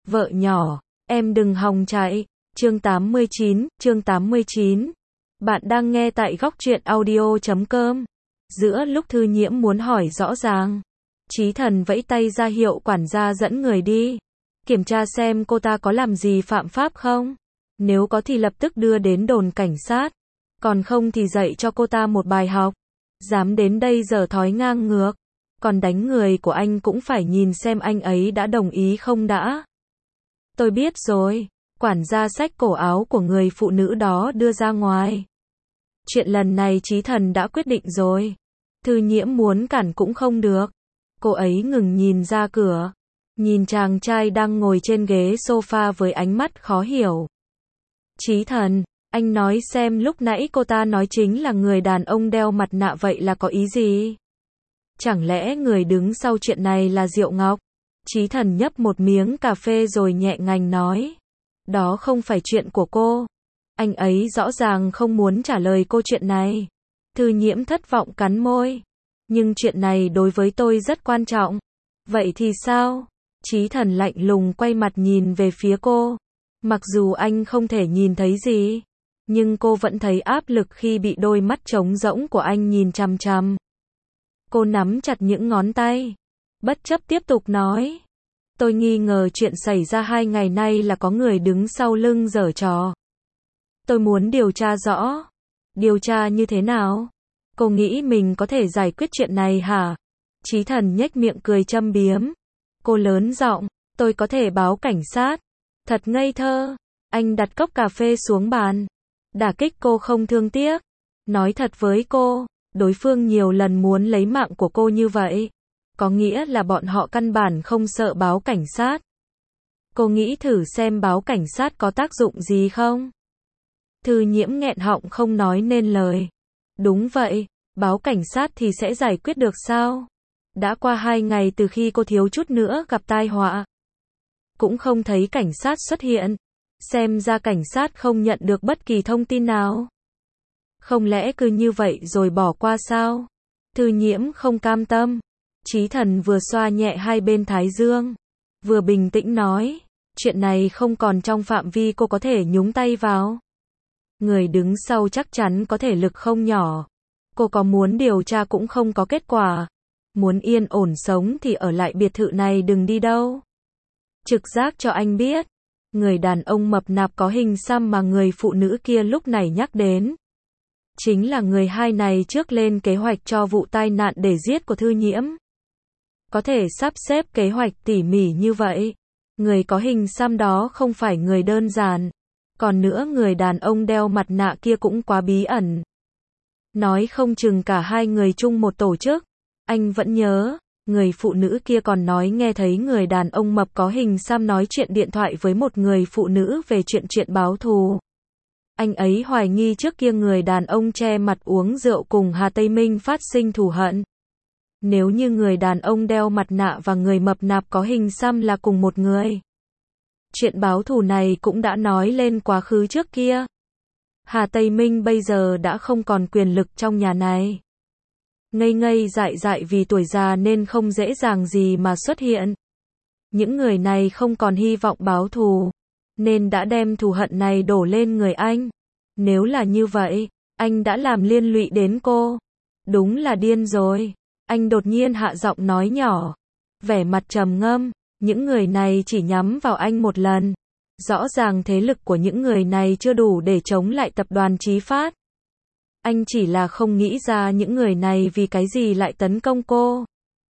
Vợ nhỏ, em đừng hòng chạy. Chương 89. Bạn đang nghe tại góc truyện audio.com. Giữa lúc Thư Nhiễm muốn hỏi rõ ràng, Chí Thần vẫy tay ra hiệu quản gia dẫn người đi. Kiểm tra xem cô ta có làm gì phạm pháp không. Nếu có thì lập tức đưa đến đồn cảnh sát. Còn không thì dạy cho cô ta một bài học. Dám đến đây giở thói ngang ngược. Còn đánh người của anh cũng phải nhìn xem anh ấy đã đồng ý không đã. Tôi biết rồi. Quản gia xách cổ áo của người phụ nữ đó đưa ra ngoài. Chuyện lần này Chí Thần đã quyết định rồi. Thư Nhiễm muốn cản cũng không được. Cô ấy ngừng nhìn ra cửa. Nhìn chàng trai đang ngồi trên ghế sofa với ánh mắt khó hiểu. Chí Thần, anh nói xem lúc nãy cô ta nói chính là người đàn ông đeo mặt nạ vậy là có ý gì? Chẳng lẽ người đứng sau chuyện này là Diệu Ngọc? Chí Thần nhấp một miếng cà phê rồi nhẹ nhàng nói. Đó không phải chuyện của cô. Anh ấy rõ ràng không muốn trả lời cô chuyện này. Thư Nhiễm thất vọng cắn môi. Nhưng chuyện này đối với tôi rất quan trọng. Vậy thì sao? Chí Thần lạnh lùng quay mặt nhìn về phía cô. Mặc dù anh không thể nhìn thấy gì, nhưng cô vẫn thấy áp lực khi bị đôi mắt trống rỗng của anh nhìn chằm chằm. Cô nắm chặt những ngón tay, bất chấp tiếp tục nói. Tôi nghi ngờ chuyện xảy ra 2 ngày nay là có người đứng sau lưng giở trò. Tôi muốn điều tra rõ. Điều tra như thế nào? Cô nghĩ mình có thể giải quyết chuyện này hả? Chí Thần nhếch miệng cười châm biếm. Cô lớn giọng, tôi có thể báo cảnh sát. Thật ngây thơ. Anh đặt cốc cà phê xuống bàn. Đả kích cô không thương tiếc. Nói thật với cô, đối phương nhiều lần muốn lấy mạng của cô như vậy. Có nghĩa là bọn họ căn bản không sợ báo cảnh sát. Cô nghĩ thử xem báo cảnh sát có tác dụng gì không? Thư Nhiễm nghẹn họng không nói nên lời. Đúng vậy, báo cảnh sát thì sẽ giải quyết được sao? Đã qua 2 ngày từ khi cô thiếu chút nữa gặp tai họa. Cũng không thấy cảnh sát xuất hiện. Xem ra cảnh sát không nhận được bất kỳ thông tin nào. Không lẽ cứ như vậy rồi bỏ qua sao? Thư Nhiễm không cam tâm. Chí Thần vừa xoa nhẹ hai bên thái dương, vừa bình tĩnh nói, chuyện này không còn trong phạm vi cô có thể nhúng tay vào. Người đứng sau chắc chắn có thể lực không nhỏ. Cô có muốn điều tra cũng không có kết quả. Muốn yên ổn sống thì ở lại biệt thự này đừng đi đâu. Trực giác cho anh biết, người đàn ông mập nạp có hình xăm mà người phụ nữ kia lúc này nhắc đến. Chính là người hai này trước lên kế hoạch cho vụ tai nạn để giết của Thư Nhiễm. Có thể sắp xếp kế hoạch tỉ mỉ như vậy. Người có hình xăm đó không phải người đơn giản. Còn nữa người đàn ông đeo mặt nạ kia cũng quá bí ẩn. Nói không chừng cả hai người chung một tổ chức. Anh vẫn nhớ, người phụ nữ kia còn nói nghe thấy người đàn ông mập có hình xăm nói chuyện điện thoại với một người phụ nữ về chuyện báo thù. Anh ấy hoài nghi trước kia người đàn ông che mặt uống rượu cùng Hà Tây Minh phát sinh thù hận. Nếu như người đàn ông đeo mặt nạ và người mập nạp có hình xăm là cùng một người. Chuyện báo thù này cũng đã nói lên quá khứ trước kia. Hà Tây Minh bây giờ đã không còn quyền lực trong nhà này. Ngây dại vì tuổi già nên không dễ dàng gì mà xuất hiện. Những người này không còn hy vọng báo thù, nên đã đem thù hận này đổ lên người anh. Nếu là như vậy, anh đã làm liên lụy đến cô. Đúng là điên rồi. Anh đột nhiên hạ giọng nói nhỏ, vẻ mặt trầm ngâm, những người này chỉ nhắm vào anh một lần. Rõ ràng thế lực của những người này chưa đủ để chống lại tập đoàn Chí Phát. Anh chỉ là không nghĩ ra những người này vì cái gì lại tấn công cô.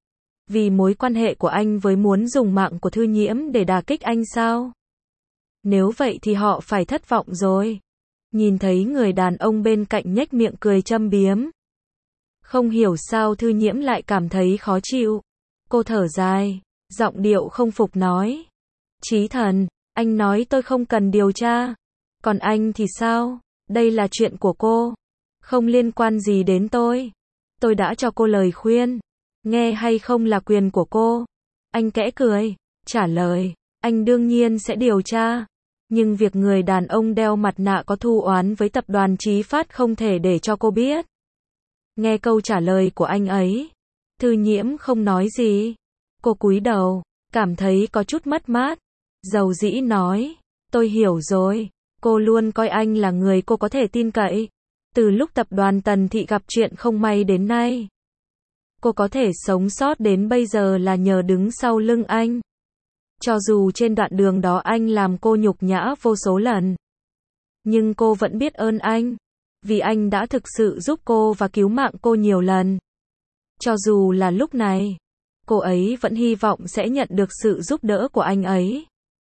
Vì mối quan hệ của anh với muốn dùng mạng của Thư Nhiễm để đả kích anh sao? Nếu vậy thì họ phải thất vọng rồi. Nhìn thấy người đàn ông bên cạnh nhếch miệng cười châm biếm. Không hiểu sao Thư Nhiễm lại cảm thấy khó chịu. Cô thở dài, giọng điệu không phục nói. Chí Thần, anh nói tôi không cần điều tra. Còn anh thì sao? Đây là chuyện của cô. Không liên quan gì đến tôi. Tôi đã cho cô lời khuyên. Nghe hay không là quyền của cô. Anh khẽ cười, trả lời. Anh đương nhiên sẽ điều tra. Nhưng việc người đàn ông đeo mặt nạ có thù oán với tập đoàn Chí Phát không thể để cho cô biết. Nghe câu trả lời của anh ấy, Thư Nhiễm không nói gì. Cô cúi đầu, cảm thấy có chút mất mát. Dầu dĩ nói, tôi hiểu rồi, cô luôn coi anh là người cô có thể tin cậy. Từ lúc tập đoàn Tần Thị gặp chuyện không may đến nay, cô có thể sống sót đến bây giờ là nhờ đứng sau lưng anh. Cho dù trên đoạn đường đó anh làm cô nhục nhã vô số lần, nhưng cô vẫn biết ơn anh, vì anh đã thực sự giúp cô và cứu mạng cô nhiều lần. Cho dù là lúc này, cô ấy vẫn hy vọng sẽ nhận được sự giúp đỡ của anh ấy.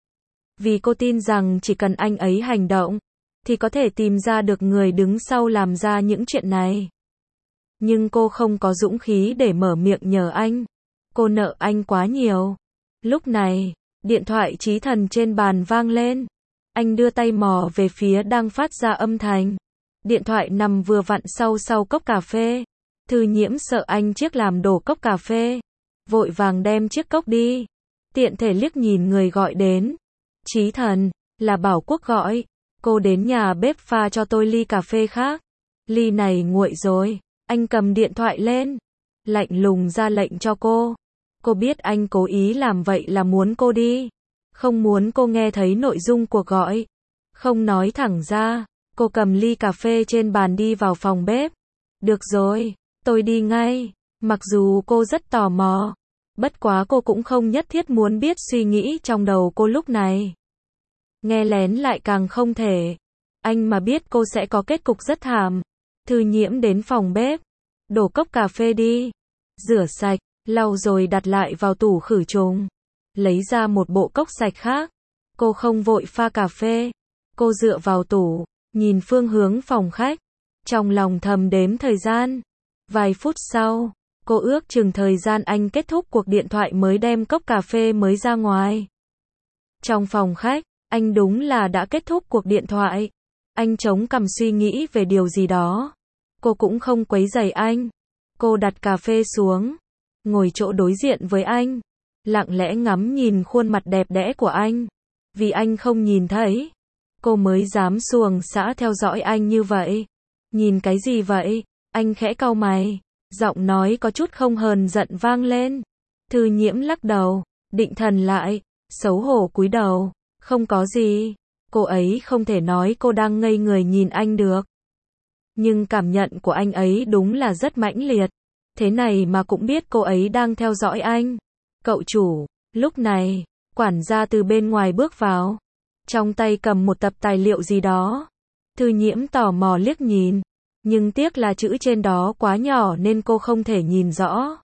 Vì cô tin rằng chỉ cần anh ấy hành động, thì có thể tìm ra được người đứng sau làm ra những chuyện này. Nhưng cô không có dũng khí để mở miệng nhờ anh. Cô nợ anh quá nhiều. Lúc này, điện thoại Chí Thần trên bàn vang lên. Anh đưa tay mò về phía đang phát ra âm thanh. Điện thoại nằm vừa vặn sau cốc cà phê. Thư Nhiễm sợ anh chiếc làm đổ cốc cà phê, vội vàng đem chiếc cốc đi. Tiện thể liếc nhìn người gọi đến. Chí Thần, là Bảo Quốc gọi. Cô đến nhà bếp pha cho tôi ly cà phê khác. Ly này nguội rồi. Anh cầm điện thoại lên, lạnh lùng ra lệnh cho cô. Cô biết anh cố ý làm vậy là muốn cô đi, không muốn cô nghe thấy nội dung cuộc gọi. Không nói thẳng ra, cô cầm ly cà phê trên bàn đi vào phòng bếp. Được rồi, tôi đi ngay. Mặc dù cô rất tò mò, bất quá cô cũng không nhất thiết muốn biết suy nghĩ trong đầu cô lúc này. Nghe lén lại càng không thể. Anh mà biết cô sẽ có kết cục rất thảm. Thư Nhiễm đến phòng bếp, đổ cốc cà phê đi, rửa sạch, lau rồi đặt lại vào tủ khử trùng, lấy ra một bộ cốc sạch khác. Cô không vội pha cà phê, cô dựa vào tủ, nhìn phương hướng phòng khách, trong lòng thầm đếm thời gian. Vài phút sau, cô ước chừng thời gian anh kết thúc cuộc điện thoại mới đem cốc cà phê mới ra ngoài. Trong phòng khách, anh đúng là đã kết thúc cuộc điện thoại. Anh chống cằm suy nghĩ về điều gì đó. Cô cũng không quấy rầy anh. Cô đặt cà phê xuống, ngồi chỗ đối diện với anh, lặng lẽ ngắm nhìn khuôn mặt đẹp đẽ của anh. Vì anh không nhìn thấy, cô mới dám xuồng xã theo dõi anh như vậy. Nhìn cái gì vậy? Anh khẽ cau mày, giọng nói có chút không hờn giận vang lên. Thư Nhiễm lắc đầu, định thần lại, xấu hổ cúi đầu. Không có gì. Cô ấy không thể nói cô đang ngây người nhìn anh được. Nhưng cảm nhận của anh ấy đúng là rất mãnh liệt. Thế này mà cũng biết cô ấy đang theo dõi anh. Cậu chủ, lúc này, quản gia từ bên ngoài bước vào. Trong tay cầm một tập tài liệu gì đó. Thư Nhiễm tò mò liếc nhìn. Nhưng tiếc là chữ trên đó quá nhỏ nên cô không thể nhìn rõ.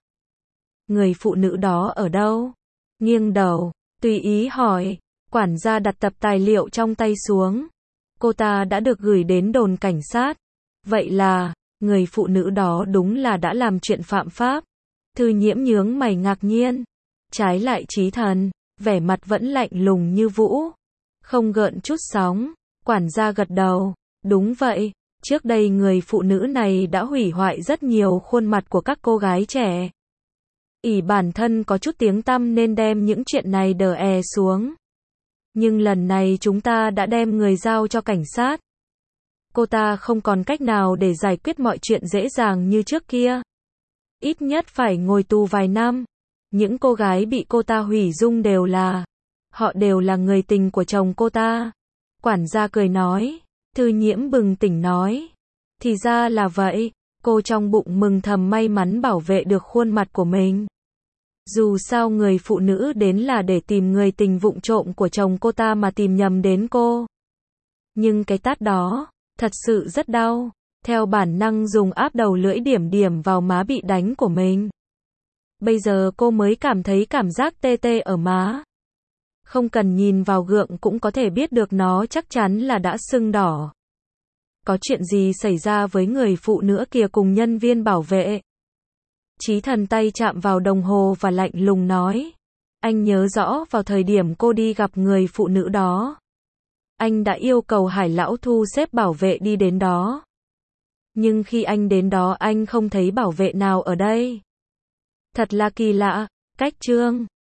Người phụ nữ đó ở đâu? Nghiêng đầu, tùy ý hỏi. Quản gia đặt tập tài liệu trong tay xuống. Cô ta đã được gửi đến đồn cảnh sát. Vậy là, người phụ nữ đó đúng là đã làm chuyện phạm pháp. Thư Nhiễm nhướng mày ngạc nhiên. Trái lại Chí Thần, vẻ mặt vẫn lạnh lùng như vũ, không gợn chút sóng. Quản gia gật đầu. Đúng vậy, trước đây người phụ nữ này đã hủy hoại rất nhiều khuôn mặt của các cô gái trẻ. Ỷ bản thân có chút tiếng tăm nên đem những chuyện này đè xuống. Nhưng lần này chúng ta đã đem người giao cho cảnh sát. Cô ta không còn cách nào để giải quyết mọi chuyện dễ dàng như trước kia. Ít nhất phải ngồi tù vài năm. Những cô gái bị cô ta hủy dung họ đều là người tình của chồng cô ta. Quản gia cười nói. Thư Nhiễm bừng tỉnh nói. Thì ra là vậy. Cô trong bụng mừng thầm may mắn bảo vệ được khuôn mặt của mình. Dù sao người phụ nữ đến là để tìm người tình vụng trộm của chồng cô ta mà tìm nhầm đến cô. Nhưng cái tát đó, thật sự rất đau. Theo bản năng dùng áp đầu lưỡi điểm vào má bị đánh của mình. Bây giờ cô mới cảm thấy cảm giác tê tê ở má. Không cần nhìn vào gượng cũng có thể biết được nó chắc chắn là đã sưng đỏ. Có chuyện gì xảy ra với người phụ nữ kia cùng nhân viên bảo vệ? Chí Thần tay chạm vào đồng hồ và lạnh lùng nói. Anh nhớ rõ vào thời điểm cô đi gặp người phụ nữ đó. Anh đã yêu cầu Hải lão thu xếp bảo vệ đi đến đó. Nhưng khi anh đến đó anh không thấy bảo vệ nào ở đây. Thật là kỳ lạ, cách Trương